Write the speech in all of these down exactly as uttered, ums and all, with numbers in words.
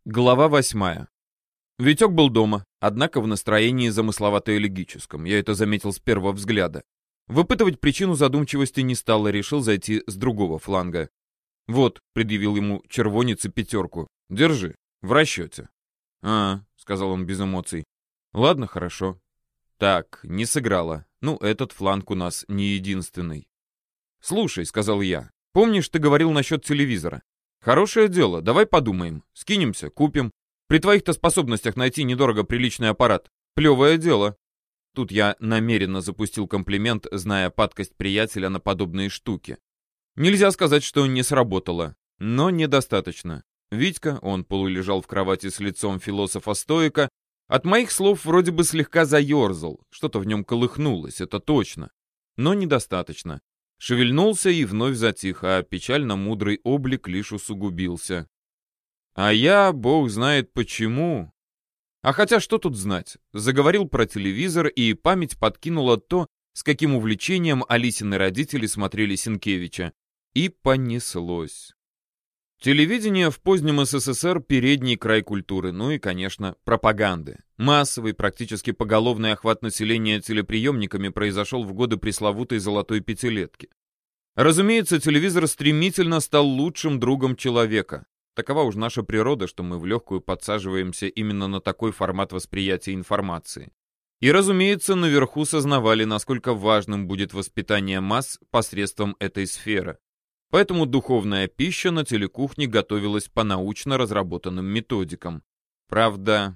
Глава восьмая. Витек был дома, однако в настроении замысловато-элегическом. Я это заметил с первого взгляда. Выпытывать причину задумчивости не стал и решил зайти с другого фланга. «Вот», — предъявил ему червонец и пятерку. «Держи, в расчете». «А», — сказал он без эмоций. «Ладно, хорошо». «Так, не сыграло. Ну, этот фланг у нас не единственный». «Слушай», — сказал я, — «помнишь, ты говорил насчет телевизора? Хорошее дело, давай подумаем. Скинемся, купим. При твоих-то способностях найти недорого приличный аппарат. Плевое дело». Тут я намеренно запустил комплимент, зная падкость приятеля на подобные штуки. Нельзя сказать, что не сработало, но недостаточно. Витька, он полулежал в кровати с лицом философа-стоика, от моих слов вроде бы слегка заерзал, что-то в нем колыхнулось, это точно. Но недостаточно. Шевельнулся и вновь затих, а печально мудрый облик лишь усугубился. А я, бог знает почему. А хотя что тут знать? Заговорил про телевизор, и память подкинула то, с каким увлечением Алисины родители смотрели Сенкевича. И понеслось. Телевидение в позднем СССР — передний край культуры, ну и, конечно, пропаганды. Массовый, практически поголовный охват населения телеприемниками произошел в годы пресловутой «золотой пятилетки». Разумеется, телевизор стремительно стал лучшим другом человека. Такова уж наша природа, что мы в легкую подсаживаемся именно на такой формат восприятия информации. И, разумеется, наверху сознавали, насколько важным будет воспитание масс посредством этой сферы. Поэтому духовная пища на телекухне готовилась по научно разработанным методикам. Правда...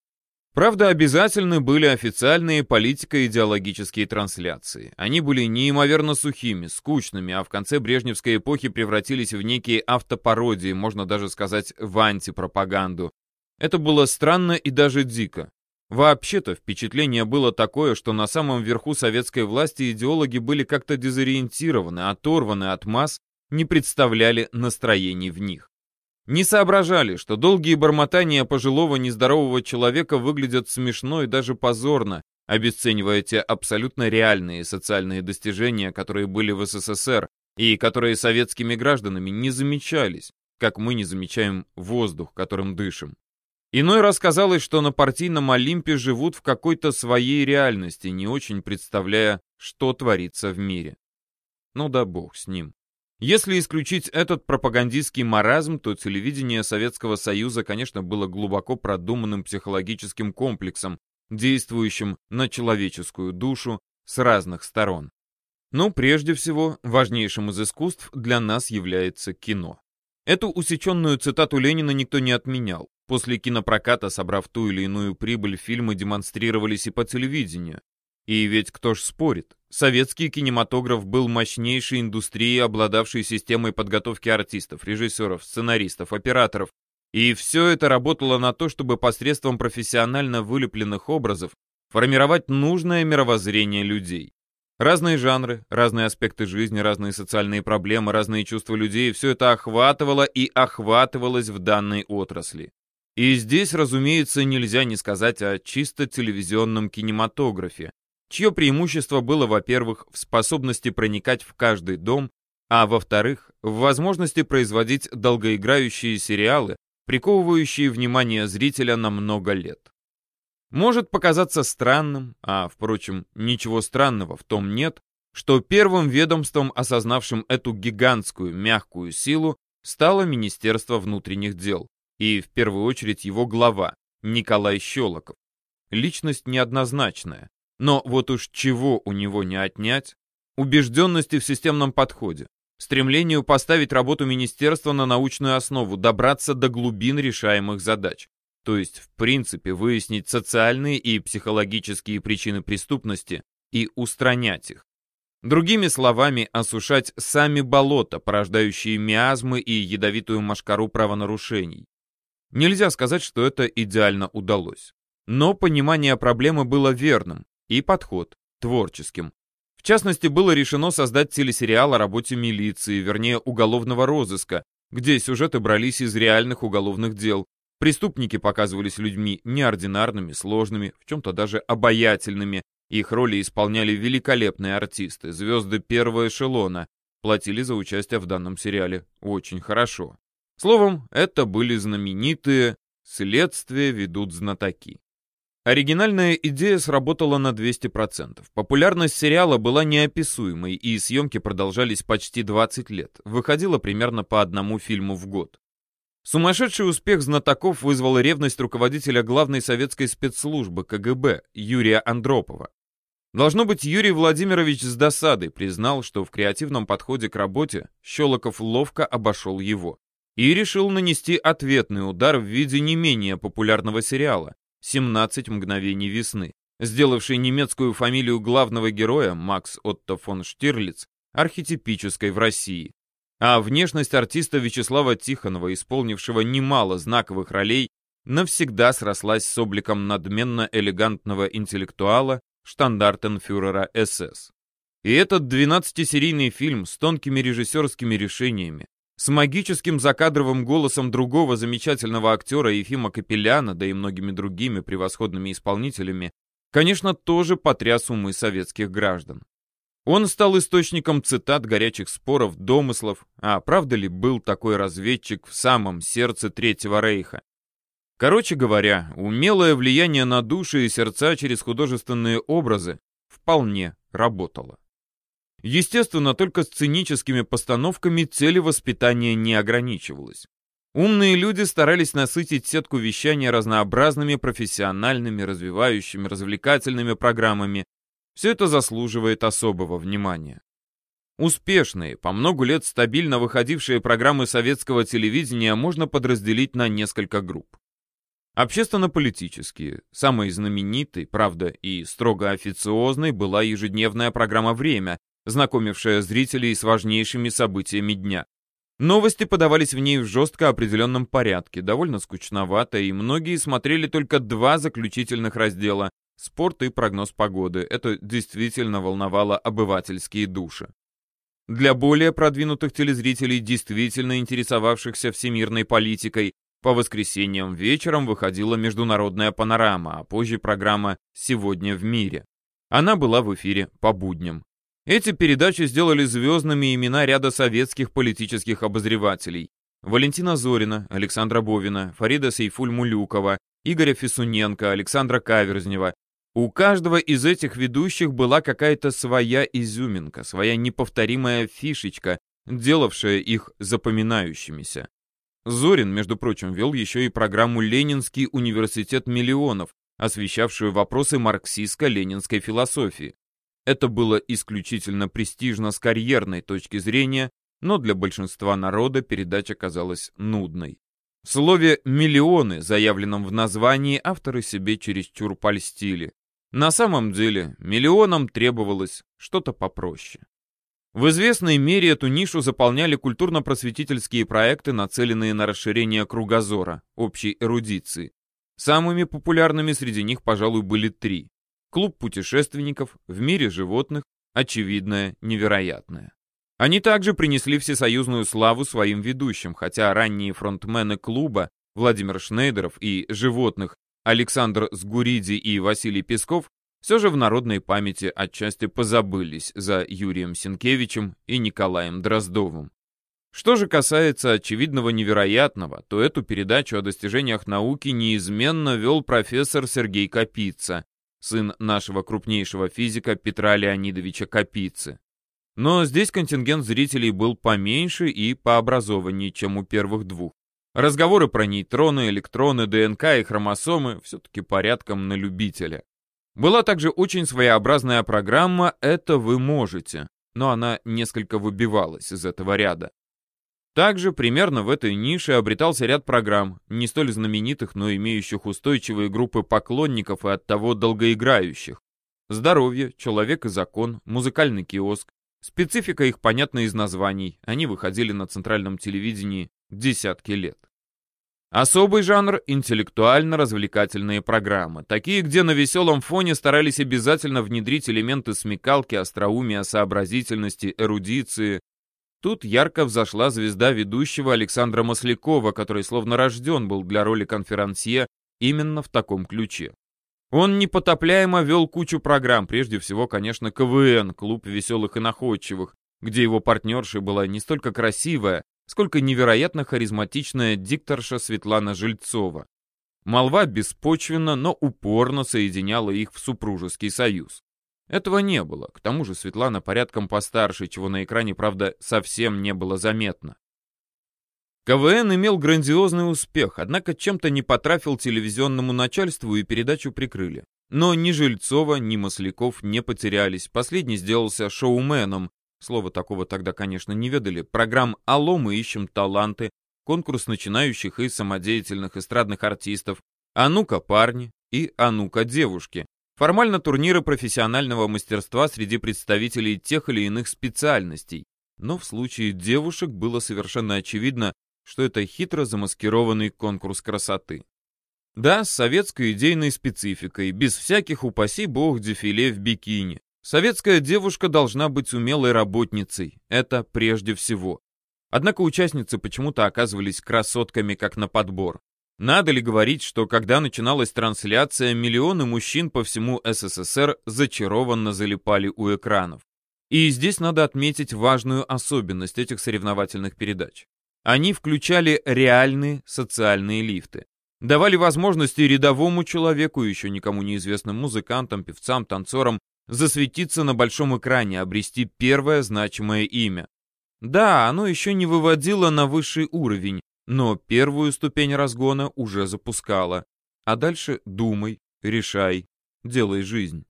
Правда, обязательны были официальные политико-идеологические трансляции. Они были неимоверно сухими, скучными, а в конце брежневской эпохи превратились в некие автопародии, можно даже сказать, в антипропаганду. Это было странно и даже дико. Вообще-то впечатление было такое, что на самом верху советской власти идеологи были как-то дезориентированы, оторваны от масс, не представляли настроений в них. Не соображали, что долгие бормотания пожилого нездорового человека выглядят смешно и даже позорно, обесценивая те абсолютно реальные социальные достижения, которые были в СССР и которые советскими гражданами не замечались, как мы не замечаем воздух, которым дышим. Иной раз казалось, что на партийном Олимпе живут в какой-то своей реальности, не очень представляя, что творится в мире. Ну да бог с ним. Если исключить этот пропагандистский маразм, то телевидение Советского Союза, конечно, было глубоко продуманным психологическим комплексом, действующим на человеческую душу с разных сторон. Но прежде всего, важнейшим из искусств для нас является кино. Эту усеченную цитату Ленина никто не отменял. После кинопроката, собрав ту или иную прибыль, фильмы демонстрировались и по телевидению. И ведь кто ж спорит? Советский кинематограф был мощнейшей индустрией, обладавшей системой подготовки артистов, режиссеров, сценаристов, операторов. И все это работало на то, чтобы посредством профессионально вылепленных образов формировать нужное мировоззрение людей. Разные жанры, разные аспекты жизни, разные социальные проблемы, разные чувства людей — все это охватывало и охватывалось в данной отрасли. И здесь, разумеется, нельзя не сказать о чисто телевизионном кинематографе, чье преимущество было, во-первых, в способности проникать в каждый дом, а во-вторых, в возможности производить долгоиграющие сериалы, приковывающие внимание зрителя на много лет. Может показаться странным, а, впрочем, ничего странного в том нет, что первым ведомством, осознавшим эту гигантскую мягкую силу, стало Министерство внутренних дел, и в первую очередь его глава, Николай Щелоков. Личность неоднозначная. Но вот уж чего у него не отнять? Убежденности в системном подходе, стремлению поставить работу министерства на научную основу, добраться до глубин решаемых задач, то есть, в принципе, выяснить социальные и психологические причины преступности и устранять их. Другими словами, осушать сами болота, порождающие миазмы и ядовитую мошкару правонарушений. Нельзя сказать, что это идеально удалось. Но понимание проблемы было верным, и подход творческим. В частности, было решено создать телесериал о работе милиции, вернее, уголовного розыска, где сюжеты брались из реальных уголовных дел. Преступники показывались людьми неординарными, сложными, в чем-то даже обаятельными. Их роли исполняли великолепные артисты, звезды первого эшелона. Платили за участие в данном сериале очень хорошо. Словом, это были знаменитые Следствие ведут знатоки. Оригинальная идея сработала на двести процентов. Популярность сериала была неописуемой, и съемки продолжались почти двадцать лет. Выходило примерно по одному фильму в год. Сумасшедший успех знатоков вызвал ревность руководителя главной советской спецслужбы ка гэ бэ Юрия Андропова. Должно быть, Юрий Владимирович с досадой признал, что в креативном подходе к работе Щелоков ловко обошел его и решил нанести ответный удар в виде не менее популярного сериала «семнадцать мгновений весны», сделавший немецкую фамилию главного героя, Макс Отто фон Штирлиц, архетипической в России. А внешность артиста Вячеслава Тихонова, исполнившего немало знаковых ролей, навсегда срослась с обликом надменно-элегантного интеллектуала, штандартенфюрера эс эс. И этот двенадцатисерийный фильм с тонкими режиссерскими решениями, с магическим закадровым голосом другого замечательного актера Ефима Капеляна, да и многими другими превосходными исполнителями, конечно, тоже потряс умы советских граждан. Он стал источником цитат, горячих споров, домыслов, а правда ли был такой разведчик в самом сердце Третьего Рейха? Короче говоря, умелое влияние на души и сердца через художественные образы вполне работало. Естественно, только сценическими постановками цели воспитания не ограничивалось. Умные люди старались насытить сетку вещания разнообразными профессиональными, развивающими, развлекательными программами. Все это заслуживает особого внимания. Успешные, по много лет стабильно выходившие программы советского телевидения можно подразделить на несколько групп. Общественно-политические. Самой знаменитой, правда, и строго официозной была ежедневная программа «Время», знакомившая зрителей с важнейшими событиями дня. Новости подавались в ней в жестко определенном порядке, довольно скучновато, и многие смотрели только два заключительных раздела – спорт и прогноз погоды. Это действительно волновало обывательские души. Для более продвинутых телезрителей, действительно интересовавшихся всемирной политикой, по воскресеньям вечером выходила международная панорама, а позже программа «Сегодня в мире». Она была в эфире по будням. Эти передачи сделали звездными имена ряда советских политических обозревателей: Валентина Зорина, Александра Бовина, Фарида Сейфуль-Мулюкова, Игоря Фесуненко, Александра Каверзнева. У каждого из этих ведущих была какая-то своя изюминка, своя неповторимая фишечка, делавшая их запоминающимися. Зорин, между прочим, вел еще и программу «Ленинский университет миллионов», освещавшую вопросы марксистско-ленинской философии. Это было исключительно престижно с карьерной точки зрения, но для большинства народа передача казалась нудной. В слове «миллионы», заявленном в названии, авторы себе чересчур польстили. На самом деле, миллионам требовалось что-то попроще. В известной мере эту нишу заполняли культурно-просветительские проекты, нацеленные на расширение кругозора, общей эрудиции. Самыми популярными среди них, пожалуй, были три: «Клуб путешественников», «В мире животных», «Очевидное невероятное». Они также принесли всесоюзную славу своим ведущим, хотя ранние фронтмены клуба Владимир Шнейдеров и «Животных» Александр Сгуриди и Василий Песков все же в народной памяти отчасти позабылись за Юрием Сенкевичем и Николаем Дроздовым. Что же касается «Очевидного невероятного», то эту передачу о достижениях науки неизменно вел профессор Сергей Капица, сын нашего крупнейшего физика Петра Леонидовича Капицы. Но здесь контингент зрителей был поменьше и пообразованнее, чем у первых двух. Разговоры про нейтроны, электроны, дэ эн ка и хромосомы все-таки порядком на любителя. Была также очень своеобразная программа «Это вы можете», но она несколько выбивалась из этого ряда. Также примерно в этой нише обретался ряд программ, не столь знаменитых, но имеющих устойчивые группы поклонников и оттого долгоиграющих. «Здоровье», «Человек и закон», «Музыкальный киоск». Специфика их понятна из названий, они выходили на центральном телевидении десятки лет. Особый жанр — интеллектуально-развлекательные программы, такие, где на веселом фоне старались обязательно внедрить элементы смекалки, остроумия, сообразительности, эрудиции. Тут ярко взошла звезда ведущего Александра Маслякова, который словно рожден был для роли конферансье именно в таком ключе. Он непотопляемо вел кучу программ, прежде всего, конечно, ка вэ эн, клуб веселых и находчивых, где его партнершей была не столько красивая, сколько невероятно харизматичная дикторша Светлана Жильцова. Молва беспочвенно, но упорно соединяла их в супружеский союз. Этого не было, к тому же Светлана порядком постарше, чего на экране, правда, совсем не было заметно. КВН имел грандиозный успех, однако чем-то не потрафил телевизионному начальству и передачу прикрыли. Но ни Жильцова, ни Масляков не потерялись, последний сделался шоуменом, слова такого тогда, конечно, не ведали, программ «Алло, мы ищем таланты», конкурс начинающих и самодеятельных эстрадных артистов, «А ну-ка, парни» и «А ну-ка, девушки». Формально турниры профессионального мастерства среди представителей тех или иных специальностей. Но в случае девушек было совершенно очевидно, что это хитро замаскированный конкурс красоты. Да, с советской идейной спецификой, без всяких, упаси бог, дефиле в бикини. Советская девушка должна быть умелой работницей, это прежде всего. Однако участницы почему-то оказывались красотками как на подбор. Надо ли говорить, что когда начиналась трансляция, миллионы мужчин по всему СССР зачарованно залипали у экранов. И здесь надо отметить важную особенность этих соревновательных передач. Они включали реальные социальные лифты. Давали возможности рядовому человеку, еще никому неизвестным музыкантам, певцам, танцорам, засветиться на большом экране, обрести первое значимое имя. Да, оно еще не выводило на высший уровень, но первую ступень разгона уже запускало. А дальше думай, решай, делай жизнь.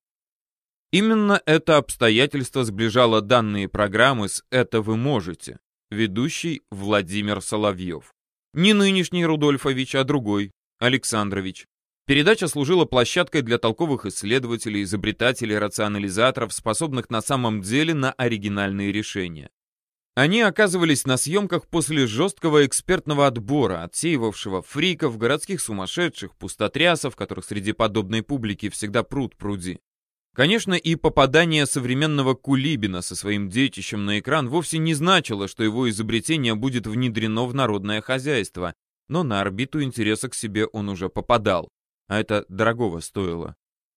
Именно это обстоятельство сближало данные программы с «Это вы можете». Ведущий Владимир Соловьев. Не нынешний Рудольфович, а другой, Александрович. Передача служила площадкой для толковых исследователей, изобретателей, рационализаторов, способных на самом деле на оригинальные решения. Они оказывались на съемках после жесткого экспертного отбора, отсеивавшего фриков, городских сумасшедших, пустотрясов, которых среди подобной публики всегда пруд-пруди. Конечно, и попадание современного Кулибина со своим детищем на экран вовсе не значило, что его изобретение будет внедрено в народное хозяйство, но на орбиту интереса к себе он уже попадал, а это дорогого стоило.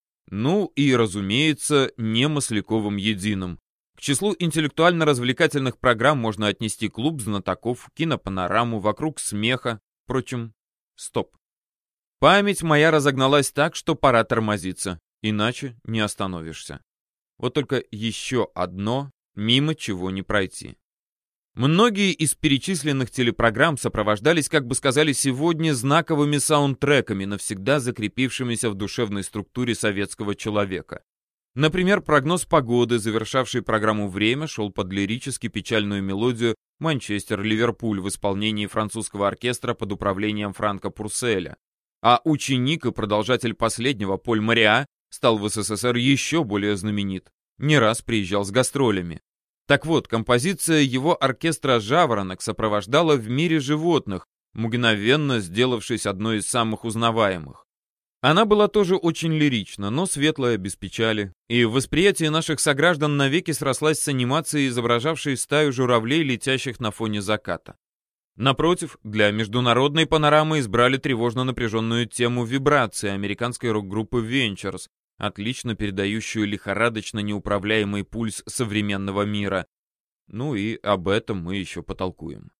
Ну и, разумеется, не Масляковым единым. К числу интеллектуально-развлекательных программ можно отнести клуб знатоков, кинопанораму, вокруг смеха. Впрочем, стоп. Память моя разогналась так, что пора тормозиться, иначе не остановишься. Вот только еще одно, мимо чего не пройти. Многие из перечисленных телепрограмм сопровождались, как бы сказали сегодня, знаковыми саундтреками, навсегда закрепившимися в душевной структуре советского человека. Например, прогноз погоды, завершавший программу «Время», шел под лирически печальную мелодию «Манчестер-Ливерпуль» в исполнении французского оркестра под управлением Франка Пурселя. А ученик и продолжатель последнего Поль Мариа стал в СССР еще более знаменит. Не раз приезжал с гастролями. Так вот, композиция его оркестра «Жаворонок» сопровождала «В мире животных», мгновенно сделавшись одной из самых узнаваемых. Она была тоже очень лирична, но светлая, без печали, и в восприятии наших сограждан навеки срослась с анимацией, изображавшей стаю журавлей, летящих на фоне заката. Напротив, для международной панорамы избрали тревожно напряженную тему вибрации американской рок-группы Ventures, отлично передающую лихорадочно неуправляемый пульс современного мира. Ну и об этом мы еще потолкуем.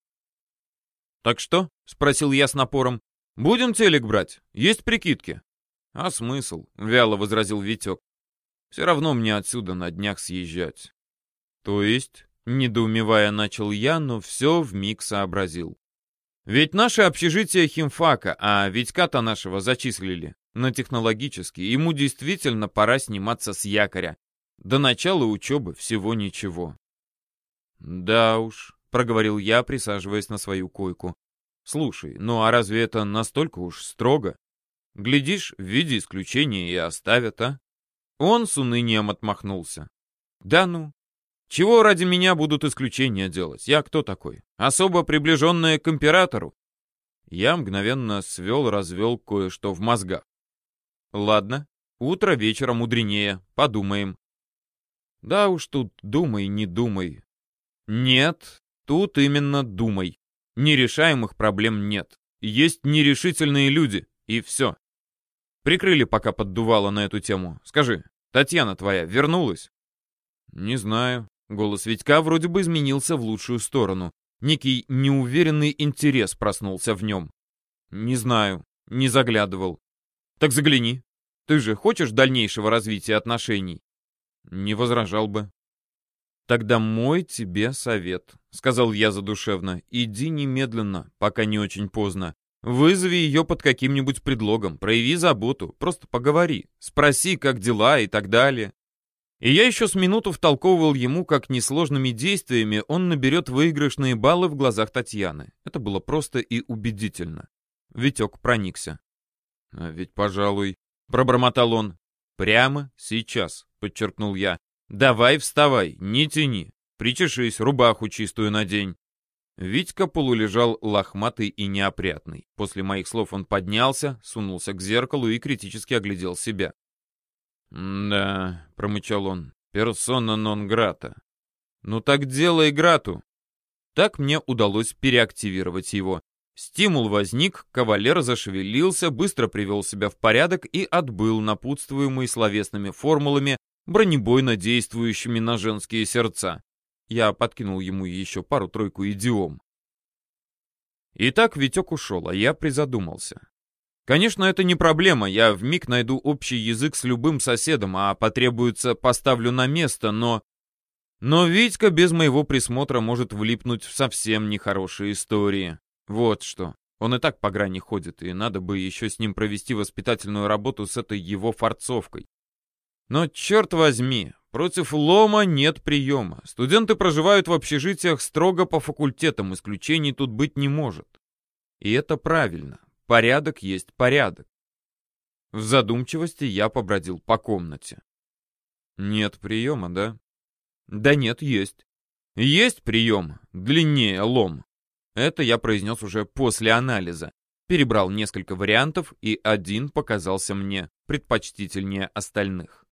«Так что?» — спросил я с напором. «Будем телек брать? Есть прикидки?» «А смысл?» — вяло возразил Витек. «Все равно мне отсюда на днях съезжать». «То есть?» — недоумевая начал я, но все вмиг сообразил. «Ведь наше общежитие химфака, а Витька-то нашего зачислили на технологический. Ему действительно пора сниматься с якоря. До начала учебы всего ничего». «Да уж», — проговорил я, присаживаясь на свою койку. «Слушай, ну а разве это настолько уж строго? Глядишь, в виде исключения и оставят, а?» Он с унынием отмахнулся. «Да ну, чего ради меня будут исключения делать? Я кто такой? Особо приближенная к императору?» Я мгновенно свел-развел кое-что в мозгах. «Ладно, утро вечера мудренее, подумаем». «Да уж тут думай, не думай». «Нет, тут именно думай. Нерешаемых проблем нет. Есть нерешительные люди, и все». Прикрыли, пока поддувало на эту тему. Скажи, Татьяна твоя вернулась? Не знаю. Голос Витька вроде бы изменился в лучшую сторону. Некий неуверенный интерес проснулся в нем. Не знаю. Не заглядывал. Так загляни. Ты же хочешь дальнейшего развития отношений? Не возражал бы. Тогда мой тебе совет, сказал я задушевно. Иди немедленно, пока не очень поздно. Вызови ее под каким-нибудь предлогом, прояви заботу, просто поговори, спроси, как дела и так далее. И я еще с минуту втолковывал ему, как несложными действиями он наберет выигрышные баллы в глазах Татьяны. Это было просто и убедительно. Витек проникся. «А ведь, пожалуй, — пробормотал он, — прямо сейчас, — подчеркнул я. Давай вставай, не тяни, причешись, рубаху чистую надень. Витька полулежал лохматый и неопрятный. После моих слов он поднялся, сунулся к зеркалу и критически оглядел себя. «Да», — промычал он, — «персона нон грата». «Ну так делай грату». Так мне удалось переактивировать его. Стимул возник, кавалер зашевелился, быстро привел себя в порядок и отбыл, напутствуемый словесными формулами, бронебойно действующими на женские сердца. Я подкинул ему еще пару-тройку идиом. Итак, Витек ушел, а я призадумался. Конечно, это не проблема, я вмиг найду общий язык с любым соседом, а потребуется, поставлю на место, но... Но Витька без моего присмотра может влипнуть в совсем нехорошие истории. Вот что. Он и так по грани ходит, и надо бы еще с ним провести воспитательную работу с этой его форцовкой. Но, черт возьми, против лома нет приема. Студенты проживают в общежитиях строго по факультетам, исключений тут быть не может. И это правильно. Порядок есть порядок. В задумчивости я побродил по комнате. Нет приема, да? Да нет, есть. Есть прием, длиннее лом. Это я произнес уже после анализа. Перебрал несколько вариантов, и один показался мне предпочтительнее остальных.